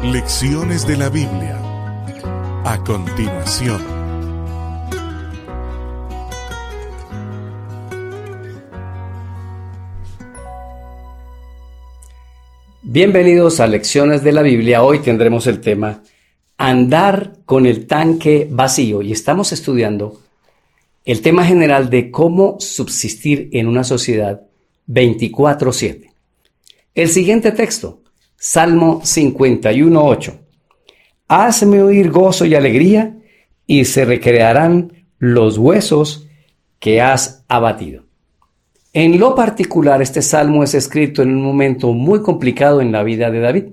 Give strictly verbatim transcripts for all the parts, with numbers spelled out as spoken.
Lecciones de la Biblia. A continuación. Bienvenidos a Lecciones de la Biblia. Hoy tendremos el tema Andar con el tanque vacío y estamos estudiando el tema general de cómo subsistir en una sociedad veinticuatro siete. El siguiente texto, Salmo cincuenta y uno ocho. Hazme oír gozo y alegría, y se recrearán los huesos que has abatido. En lo particular, este salmo es escrito en un momento muy complicado en la vida de David.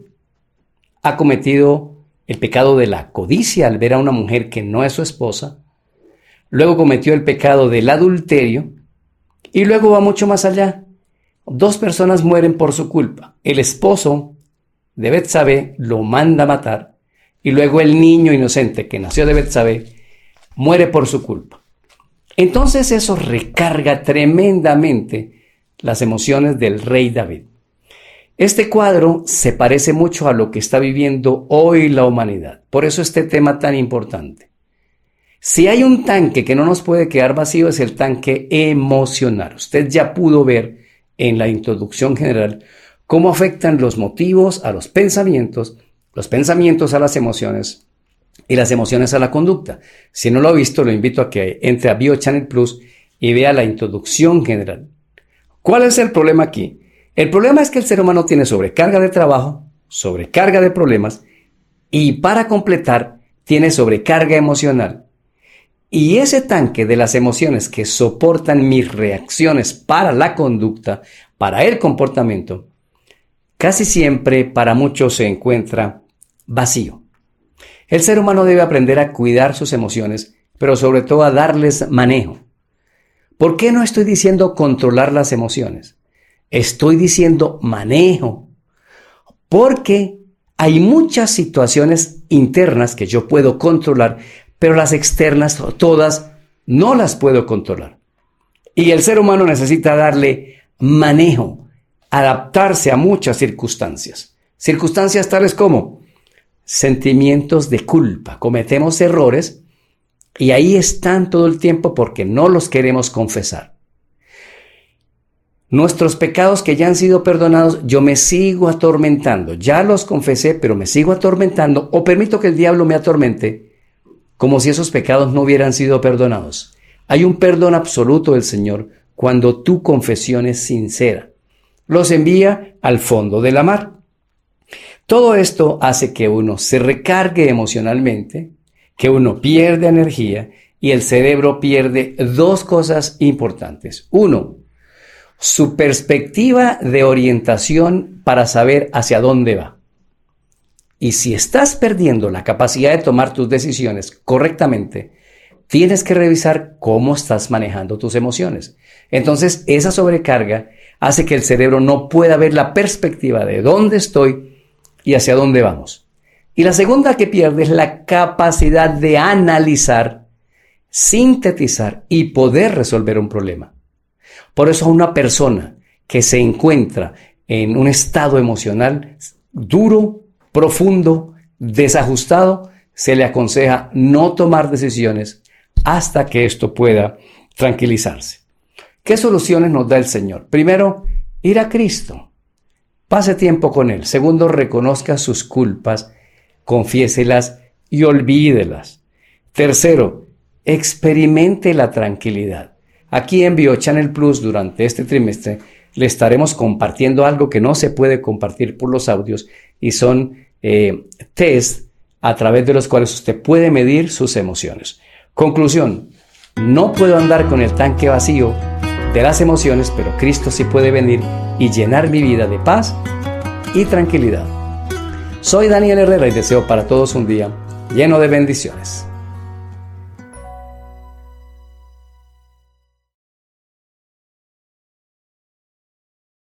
Ha cometido el pecado de la codicia al ver a una mujer que no es su esposa. Luego cometió el pecado del adulterio. Y luego va mucho más allá. Dos personas mueren por su culpa. El esposo de Betsabé lo manda a matar. Y luego el niño inocente que nació de Betsabé muere por su culpa. Entonces eso recarga tremendamente las emociones del rey David. Este cuadro se parece mucho a lo que está viviendo hoy la humanidad. Por eso este tema tan importante. Si hay un tanque que no nos puede quedar vacío es el tanque emocional. Usted ya pudo ver en la introducción general cómo afectan los motivos a los pensamientos, los pensamientos a las emociones y las emociones a la conducta. Si no lo ha visto, lo invito a que entre a BioChannel Plus y vea la introducción general. ¿Cuál es el problema aquí? El problema es que el ser humano tiene sobrecarga de trabajo, sobrecarga de problemas y para completar tiene sobrecarga emocional. Y ese tanque de las emociones que soportan mis reacciones para la conducta, para el comportamiento, casi siempre para muchos se encuentra vacío. El ser humano debe aprender a cuidar sus emociones, pero sobre todo a darles manejo. ¿Por qué no estoy diciendo controlar las emociones? Estoy diciendo manejo. Porque hay muchas situaciones internas que yo puedo controlar, pero las externas todas no las puedo controlar. Y el ser humano necesita darle manejo, adaptarse a muchas circunstancias. Circunstancias tales como sentimientos de culpa. Cometemos errores y ahí están todo el tiempo porque no los queremos confesar. Nuestros pecados que ya han sido perdonados, yo me sigo atormentando. Ya los confesé, pero me sigo atormentando o permito que el diablo me atormente como si esos pecados no hubieran sido perdonados. Hay un perdón absoluto del Señor cuando tu confesión es sincera. Los envía al fondo de la mar. Todo esto hace que uno se recargue emocionalmente, que uno pierde energía y el cerebro pierde dos cosas importantes. Uno, su perspectiva de orientación para saber hacia dónde va. Y si estás perdiendo la capacidad de tomar tus decisiones correctamente, tienes que revisar cómo estás manejando tus emociones. Entonces, esa sobrecarga hace que el cerebro no pueda ver la perspectiva de dónde estoy y hacia dónde vamos. Y la segunda que pierde es la capacidad de analizar, sintetizar y poder resolver un problema. Por eso a una persona que se encuentra en un estado emocional duro, profundo, desajustado, se le aconseja no tomar decisiones hasta que esto pueda tranquilizarse. ¿Qué soluciones nos da el Señor? Primero, ir a Cristo. Pase tiempo con Él. Segundo, reconozca sus culpas, confiéselas y olvídelas. Tercero, experimente la tranquilidad. Aquí en BioChannel Plus durante este trimestre le estaremos compartiendo algo que no se puede compartir por los audios y son eh, test a través de los cuales usted puede medir sus emociones. Conclusión, no puedo andar con el tanque vacío de las emociones, pero Cristo sí puede venir y llenar mi vida de paz y tranquilidad. Soy Daniel Herrera y deseo para todos un día lleno de bendiciones.